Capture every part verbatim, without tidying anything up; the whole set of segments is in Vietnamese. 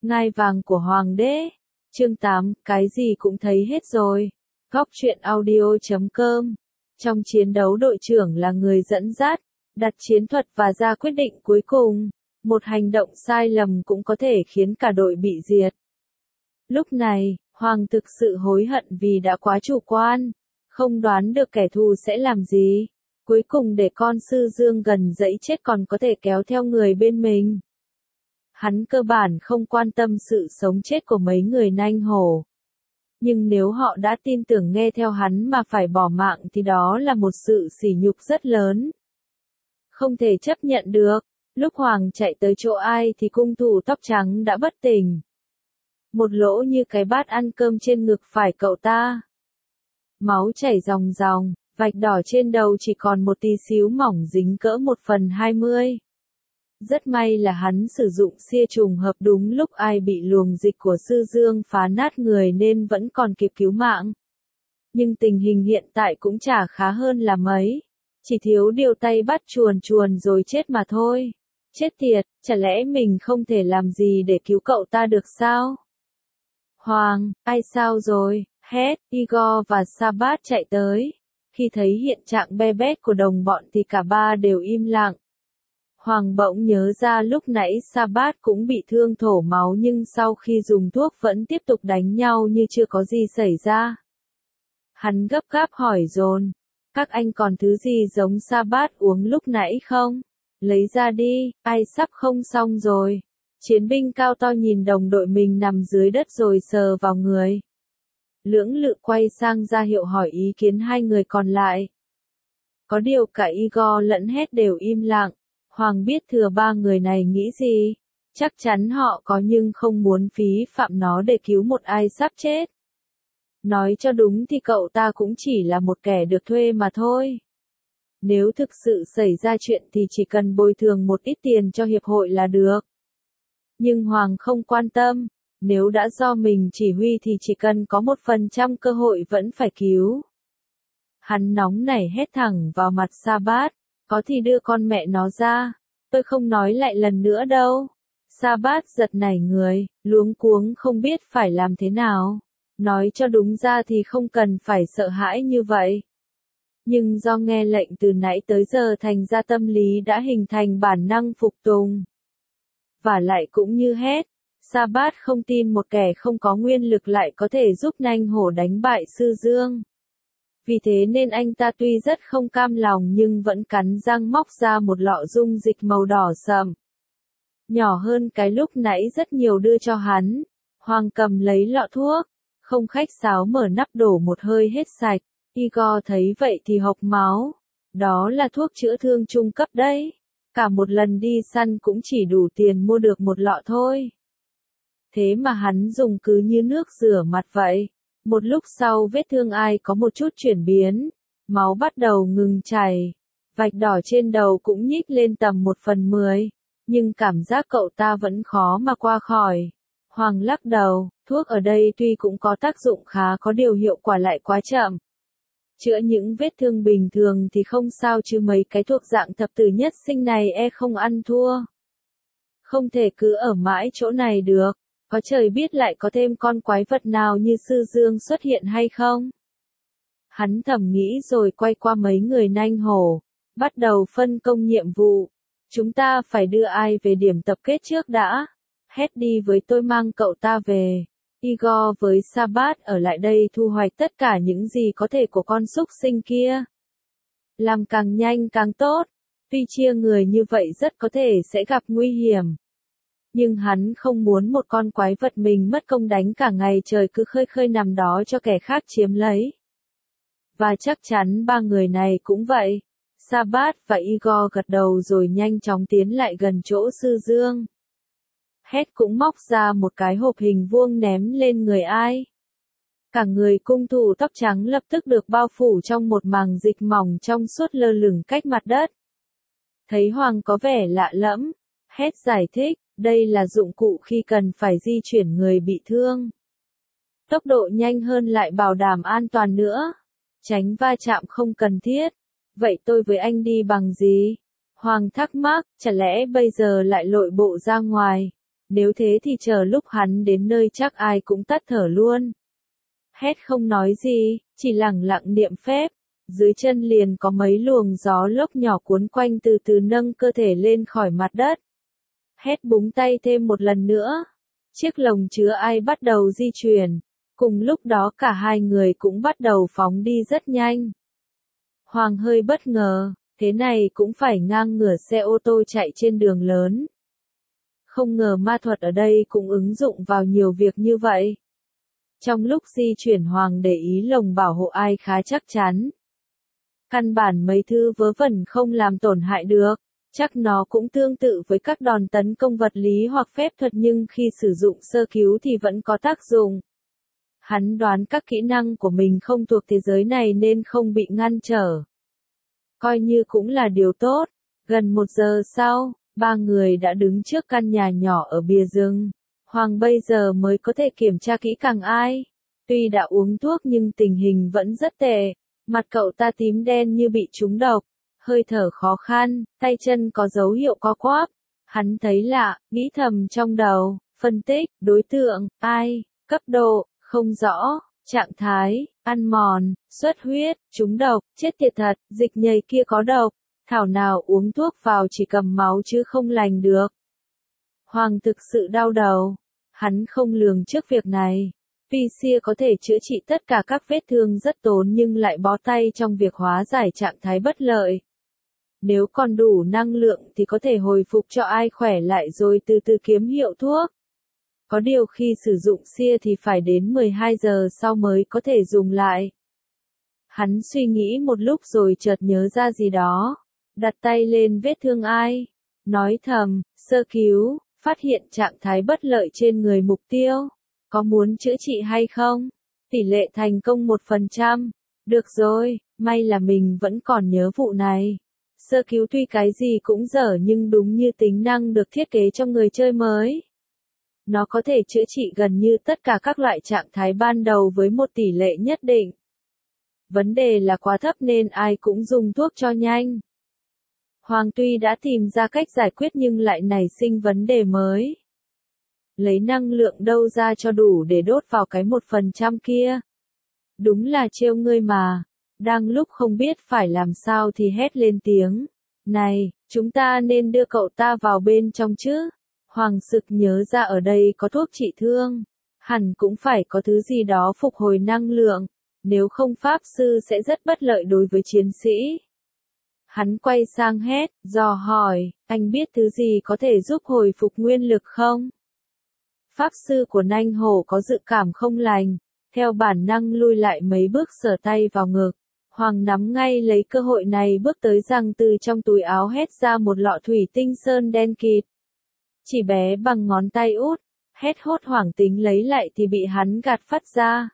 Ngai vàng của Hoàng đế. Chương tám, cái gì cũng thấy hết rồi. Góc truyện audio chấm com. Trong chiến đấu đội trưởng là người dẫn dắt, đặt chiến thuật và ra quyết định cuối cùng. Một hành động sai lầm cũng có thể khiến cả đội bị diệt. Lúc này, Hoàng thực sự hối hận vì đã quá chủ quan, không đoán được kẻ thù sẽ làm gì. Cuối cùng để con sư dương gần dẫy chết còn có thể kéo theo người bên mình. Hắn cơ bản không quan tâm sự sống chết của mấy người nanh hổ. Nhưng nếu họ đã tin tưởng nghe theo hắn mà phải bỏ mạng thì đó là một sự sỉ nhục rất lớn. Không thể chấp nhận được, lúc Hoàng chạy tới chỗ ai thì cung thủ tóc trắng đã bất tỉnh. Một lỗ như cái bát ăn cơm trên ngực phải cậu ta. Máu chảy ròng ròng, vạch đỏ trên đầu chỉ còn một tí xíu mỏng dính cỡ một phần hai mươi. Rất may là hắn sử dụng xia trùng hợp đúng lúc ai bị luồng dịch của sư dương phá nát người nên vẫn còn kịp cứu mạng. Nhưng tình hình hiện tại cũng chả khá hơn là mấy. Chỉ thiếu điều tay bắt chuồn chuồn rồi chết mà thôi. Chết tiệt, chả lẽ mình không thể làm gì để cứu cậu ta được sao? Hoàng, ai sao rồi? Hét, Igor và Sabat chạy tới. Khi thấy hiện trạng be bét của đồng bọn thì cả ba đều im lặng. Hoàng bỗng nhớ ra lúc nãy Sabat cũng bị thương thổ máu nhưng sau khi dùng thuốc vẫn tiếp tục đánh nhau như chưa có gì xảy ra. Hắn gấp gáp hỏi dồn, các anh còn thứ gì giống Sabat uống lúc nãy không? Lấy ra đi, ai sắp không xong rồi. Chiến binh cao to nhìn đồng đội mình nằm dưới đất rồi sờ vào người. Lưỡng lự quay sang ra hiệu hỏi ý kiến hai người còn lại. Có điều cả Igor lẫn Hét đều im lặng. Hoàng biết thừa ba người này nghĩ gì. Chắc chắn họ có nhưng không muốn phí phạm nó để cứu một ai sắp chết. Nói cho đúng thì cậu ta cũng chỉ là một kẻ được thuê mà thôi. Nếu thực sự xảy ra chuyện thì chỉ cần bồi thường một ít tiền cho hiệp hội là được. Nhưng Hoàng không quan tâm. Nếu đã do mình chỉ huy thì chỉ cần có một phần trăm cơ hội vẫn phải cứu. Hắn nóng nảy hét thẳng vào mặt Sabat. Có thì đưa con mẹ nó ra. Tôi không nói lại lần nữa đâu. Sabat giật nảy người, luống cuống không biết phải làm thế nào. Nói cho đúng ra thì không cần phải sợ hãi như vậy. Nhưng do nghe lệnh từ nãy tới giờ thành ra tâm lý đã hình thành bản năng phục tùng. Và lại cũng như Hét. Sabat không tin một kẻ không có nguyên lực lại có thể giúp nanh hổ đánh bại sư dương. Vì thế nên anh ta tuy rất không cam lòng nhưng vẫn cắn răng móc ra một lọ dung dịch màu đỏ sậm. Nhỏ hơn cái lúc nãy rất nhiều đưa cho hắn. Hoàng cầm lấy lọ thuốc, không khách sáo mở nắp đổ một hơi hết sạch. Igor thấy vậy thì hộc máu. Đó là thuốc chữa thương trung cấp đấy. Cả một lần đi săn cũng chỉ đủ tiền mua được một lọ thôi. Thế mà hắn dùng cứ như nước rửa mặt vậy. Một lúc sau vết thương ai có một chút chuyển biến, máu bắt đầu ngừng chảy, vạch đỏ trên đầu cũng nhích lên tầm một phần mười, nhưng cảm giác cậu ta vẫn khó mà qua khỏi. Hoàng lắc đầu, thuốc ở đây tuy cũng có tác dụng khá có điều hiệu quả lại quá chậm. Chữa những vết thương bình thường thì không sao chứ mấy cái thuộc dạng thập tử nhất sinh này e không ăn thua. Không thể cứ ở mãi chỗ này được. Có trời biết lại có thêm con quái vật nào như sư dương xuất hiện hay không? Hắn thầm nghĩ rồi quay qua mấy người nanh hổ, bắt đầu phân công nhiệm vụ. Chúng ta phải đưa ai về điểm tập kết trước đã. Hét đi với tôi mang cậu ta về. Igor với Sabat ở lại đây thu hoạch tất cả những gì có thể của con súc sinh kia. Làm càng nhanh càng tốt. Tuy chia người như vậy rất có thể sẽ gặp nguy hiểm. Nhưng hắn không muốn một con quái vật mình mất công đánh cả ngày trời cứ khơi khơi nằm đó cho kẻ khác chiếm lấy. Và chắc chắn ba người này cũng vậy. Sabat và Igor gật đầu rồi nhanh chóng tiến lại gần chỗ sư dương. Hét cũng móc ra một cái hộp hình vuông ném lên người ai. Cả người cung thủ tóc trắng lập tức được bao phủ trong một màng dịch mỏng trong suốt lơ lửng cách mặt đất. Thấy Hoàng có vẻ lạ lẫm, Hét giải thích. Đây là dụng cụ khi cần phải di chuyển người bị thương. Tốc độ nhanh hơn lại bảo đảm an toàn nữa. Tránh va chạm không cần thiết. Vậy tôi với anh đi bằng gì? Hoàng thắc mắc, chả lẽ bây giờ lại lội bộ ra ngoài? Nếu thế thì chờ lúc hắn đến nơi chắc ai cũng tắt thở luôn. Hét không nói gì, chỉ lẳng lặng niệm phép. Dưới chân liền có mấy luồng gió lốc nhỏ cuốn quanh từ từ nâng cơ thể lên khỏi mặt đất. Hét búng tay thêm một lần nữa. Chiếc lồng chứa ai bắt đầu di chuyển. Cùng lúc đó cả hai người cũng bắt đầu phóng đi rất nhanh. Hoàng hơi bất ngờ, thế này cũng phải ngang ngửa xe ô tô chạy trên đường lớn. Không ngờ ma thuật ở đây cũng ứng dụng vào nhiều việc như vậy. Trong lúc di chuyển Hoàng để ý lồng bảo hộ ai khá chắc chắn. Căn bản mấy thứ vớ vẩn không làm tổn hại được, chắc nó cũng tương tự với các đòn tấn công vật lý hoặc phép thuật nhưng khi sử dụng sơ cứu thì vẫn có tác dụng. Hắn đoán các kỹ năng của mình không thuộc thế giới này nên không bị ngăn trở. Coi như cũng là điều tốt. Gần một giờ sau, ba người đã đứng trước căn nhà nhỏ ở bìa rừng. Hoàng bây giờ mới có thể kiểm tra kỹ càng ai. Tuy đã uống thuốc nhưng tình hình vẫn rất tệ. Mặt cậu ta tím đen như bị trúng độc. Hơi thở khó khăn, tay chân có dấu hiệu co quắp. Hắn thấy lạ, nghĩ thầm trong đầu, phân tích, đối tượng, ai, cấp độ, không rõ, trạng thái, ăn mòn, xuất huyết, trúng độc, chết tiệt thật, dịch nhầy kia có độc. Thảo nào uống thuốc vào chỉ cầm máu chứ không lành được. Hoàng thực sự đau đầu. Hắn không lường trước việc này. Pixia có thể chữa trị tất cả các vết thương rất tốn nhưng lại bó tay trong việc hóa giải trạng thái bất lợi. Nếu còn đủ năng lượng thì có thể hồi phục cho ai khỏe lại rồi từ từ kiếm hiệu thuốc. Có điều khi sử dụng xia thì phải đến mười hai giờ sau mới có thể dùng lại. Hắn suy nghĩ một lúc rồi chợt nhớ ra gì đó. Đặt tay lên vết thương ai. Nói thầm, sơ cứu, phát hiện trạng thái bất lợi trên người mục tiêu. Có muốn chữa trị hay không? Tỷ lệ thành công một phần trăm. Được rồi, may là mình vẫn còn nhớ vụ này. Sơ cứu tuy cái gì cũng dở nhưng đúng như tính năng được thiết kế cho người chơi mới. Nó có thể chữa trị gần như tất cả các loại trạng thái ban đầu với một tỷ lệ nhất định. Vấn đề là quá thấp nên ai cũng dùng thuốc cho nhanh. Hoàng tuy đã tìm ra cách giải quyết nhưng lại nảy sinh vấn đề mới. Lấy năng lượng đâu ra cho đủ để đốt vào cái một phần trăm kia. Đúng là trêu ngươi mà. Đang lúc không biết phải làm sao thì hét lên tiếng. Này, chúng ta nên đưa cậu ta vào bên trong chứ. Hoàng sực nhớ ra ở đây có thuốc trị thương. Hẳn cũng phải có thứ gì đó phục hồi năng lượng. Nếu không pháp sư sẽ rất bất lợi đối với chiến sĩ. Hắn quay sang hét, dò hỏi, anh biết thứ gì có thể giúp hồi phục nguyên lực không? Pháp sư của Nanh Hổ có dự cảm không lành, theo bản năng lui lại mấy bước sờ tay vào ngực. Hoàng nắm ngay lấy cơ hội này bước tới rằng từ trong túi áo hét ra một lọ thủy tinh sơn đen kịt. Chỉ bé bằng ngón tay út, hét hốt hoảng tính lấy lại thì bị hắn gạt phắt ra.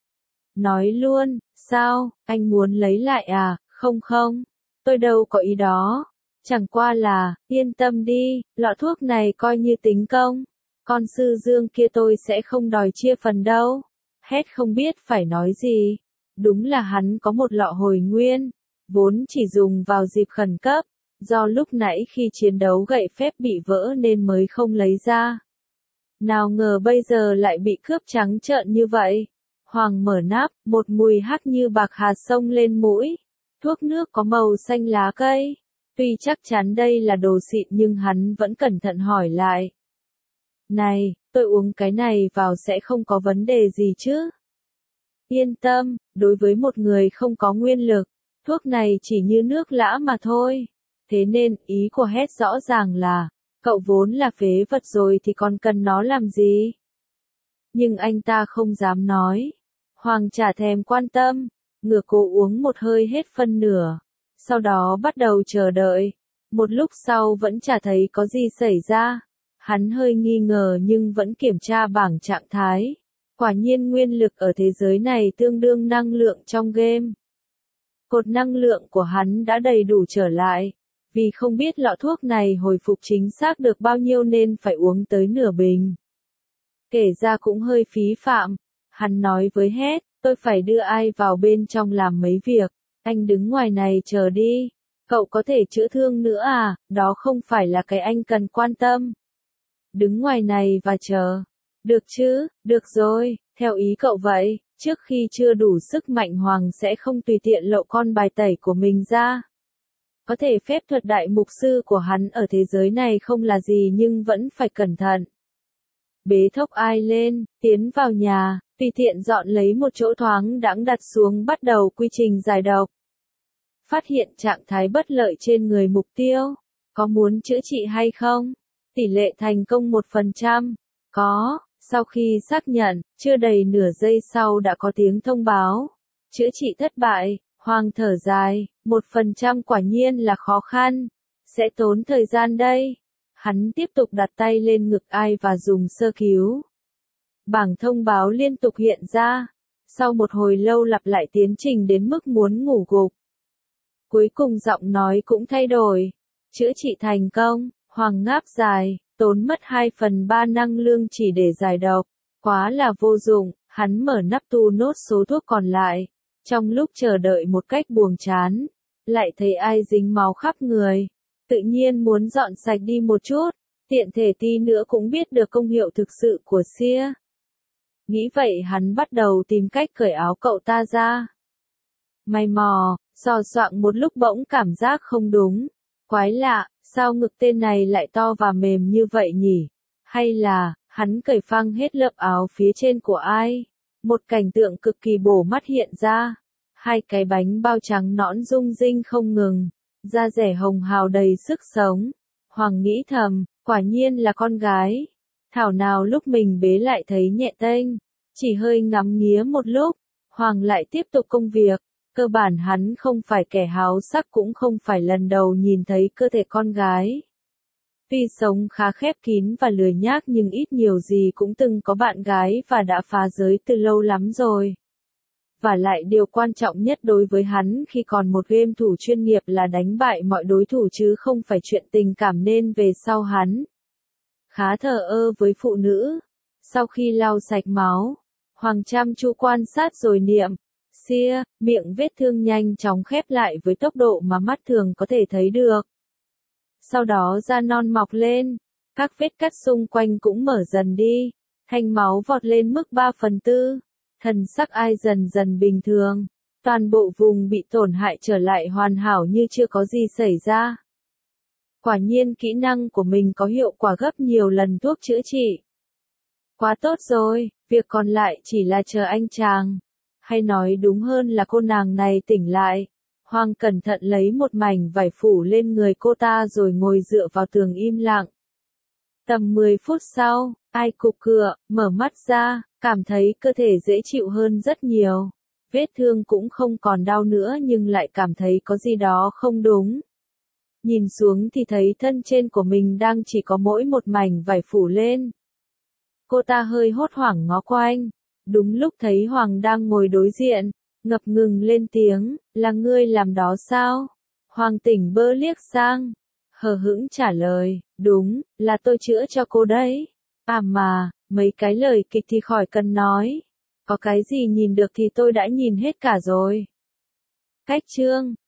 Nói luôn, sao, anh muốn lấy lại à, không không, tôi đâu có ý đó. Chẳng qua là, yên tâm đi, lọ thuốc này coi như tính công. Con sư dương kia tôi sẽ không đòi chia phần đâu. Hét không biết phải nói gì. Đúng là hắn có một lọ hồi nguyên, vốn chỉ dùng vào dịp khẩn cấp, do lúc nãy khi chiến đấu gậy phép bị vỡ nên mới không lấy ra. Nào ngờ bây giờ lại bị cướp trắng trợn như vậy. Hoàng mở nắp, một mùi hắc như bạc hà xông lên mũi. Thuốc nước có màu xanh lá cây. Tuy chắc chắn đây là đồ xịn nhưng hắn vẫn cẩn thận hỏi lại. Này, tôi uống cái này vào sẽ không có vấn đề gì chứ? Yên tâm, đối với một người không có nguyên lực, thuốc này chỉ như nước lã mà thôi. Thế nên, ý của Hét rõ ràng là, cậu vốn là phế vật rồi thì còn cần nó làm gì? Nhưng anh ta không dám nói. Hoàng chả thèm quan tâm, ngửa cổ uống một hơi hết phân nửa. Sau đó bắt đầu chờ đợi. Một lúc sau vẫn chả thấy có gì xảy ra. Hắn hơi nghi ngờ nhưng vẫn kiểm tra bảng trạng thái. Quả nhiên nguyên lực ở thế giới này tương đương năng lượng trong game. Cột năng lượng của hắn đã đầy đủ trở lại. Vì không biết lọ thuốc này hồi phục chính xác được bao nhiêu nên phải uống tới nửa bình. Kể ra cũng hơi phí phạm. Hắn nói với Hét, tôi phải đưa ai vào bên trong làm mấy việc. Anh đứng ngoài này chờ đi. Cậu có thể chữa thương nữa à, đó không phải là cái anh cần quan tâm. đứng ngoài này và chờ. Được chứ, được rồi, theo ý cậu vậy, trước khi chưa đủ sức mạnh Hoàng sẽ không tùy tiện lộ con bài tẩy của mình ra. Có thể phép thuật đại mục sư của hắn ở thế giới này không là gì nhưng vẫn phải cẩn thận. Bế thốc ai lên, tiến vào nhà, tùy tiện dọn lấy một chỗ thoáng đãng đặt xuống bắt đầu quy trình giải độc. Phát hiện trạng thái bất lợi trên người mục tiêu. Có muốn chữa trị hay không? Tỷ lệ thành công một phần trăm. Có, sau khi xác nhận, chưa đầy nửa giây sau đã có tiếng thông báo. Chữa trị thất bại, Hoàng thở dài, một phần trăm quả nhiên là khó khăn. Sẽ tốn thời gian đây. Hắn tiếp tục đặt tay lên ngực ai và dùng sơ cứu. Bảng thông báo liên tục hiện ra. Sau một hồi lâu lặp lại tiến trình đến mức muốn ngủ gục. Cuối cùng giọng nói cũng thay đổi. Chữa trị thành công, Hoàng ngáp dài, tốn mất hai phần ba năng lượng chỉ để giải độc. Quá là vô dụng, hắn mở nắp tu nốt số thuốc còn lại. Trong lúc chờ đợi một cách buồn chán, lại thấy ai dính máu khắp người. Tự nhiên muốn dọn sạch đi một chút, tiện thể tí nữa cũng biết được công hiệu thực sự của xia. Nghĩ vậy hắn bắt đầu tìm cách cởi áo cậu ta ra. May mò, sò soạng một lúc bỗng cảm giác không đúng. Quái lạ, sao ngực tên này lại to và mềm như vậy nhỉ? Hay là, hắn cởi phăng hết lớp áo phía trên của ai? Một cảnh tượng cực kỳ bổ mắt hiện ra. Hai cái bánh bao trắng nõn rung rinh không ngừng. Da rẻ hồng hào đầy sức sống. Hoàng nghĩ thầm, quả nhiên là con gái. Thảo nào lúc mình bế lại thấy nhẹ tênh. Chỉ hơi ngắm nghía một lúc, Hoàng lại tiếp tục công việc. Cơ bản hắn không phải kẻ háo sắc cũng không phải lần đầu nhìn thấy cơ thể con gái. Tuy sống khá khép kín và lười nhác nhưng ít nhiều gì cũng từng có bạn gái và đã phá giới từ lâu lắm rồi. Và lại điều quan trọng nhất đối với hắn khi còn một game thủ chuyên nghiệp là đánh bại mọi đối thủ chứ không phải chuyện tình cảm nên về sau hắn. Khá thờ ơ với phụ nữ. Sau khi lau sạch máu, Hoàng chăm chú quan sát rồi niệm. Xia, miệng vết thương nhanh chóng khép lại với tốc độ mà mắt thường có thể thấy được. Sau đó da non mọc lên, các vết cắt xung quanh cũng mở dần đi, thanh máu vọt lên mức ba phần tư, thần sắc ai dần dần bình thường, toàn bộ vùng bị tổn hại trở lại hoàn hảo như chưa có gì xảy ra. Quả nhiên kỹ năng của mình có hiệu quả gấp nhiều lần thuốc chữa trị. Quá tốt rồi, việc còn lại chỉ là chờ anh chàng. Hay nói đúng hơn là cô nàng này tỉnh lại. Hoàng cẩn thận lấy một mảnh vải phủ lên người cô ta rồi ngồi dựa vào tường im lặng. Tầm mười phút sau, ai cục cựa, mở mắt ra, cảm thấy cơ thể dễ chịu hơn rất nhiều. Vết thương cũng không còn đau nữa nhưng lại cảm thấy có gì đó không đúng. Nhìn xuống thì thấy thân trên của mình đang chỉ có mỗi một mảnh vải phủ lên. Cô ta hơi hốt hoảng ngó quanh. Đúng lúc thấy Hoàng đang ngồi đối diện, ngập ngừng lên tiếng, là ngươi làm đó sao? Hoàng tỉnh bơ liếc sang, hờ hững trả lời, đúng, là tôi chữa cho cô đấy. À mà, mấy cái lời kịch thì khỏi cần nói. Có cái gì nhìn được thì tôi đã nhìn hết cả rồi. Cách chương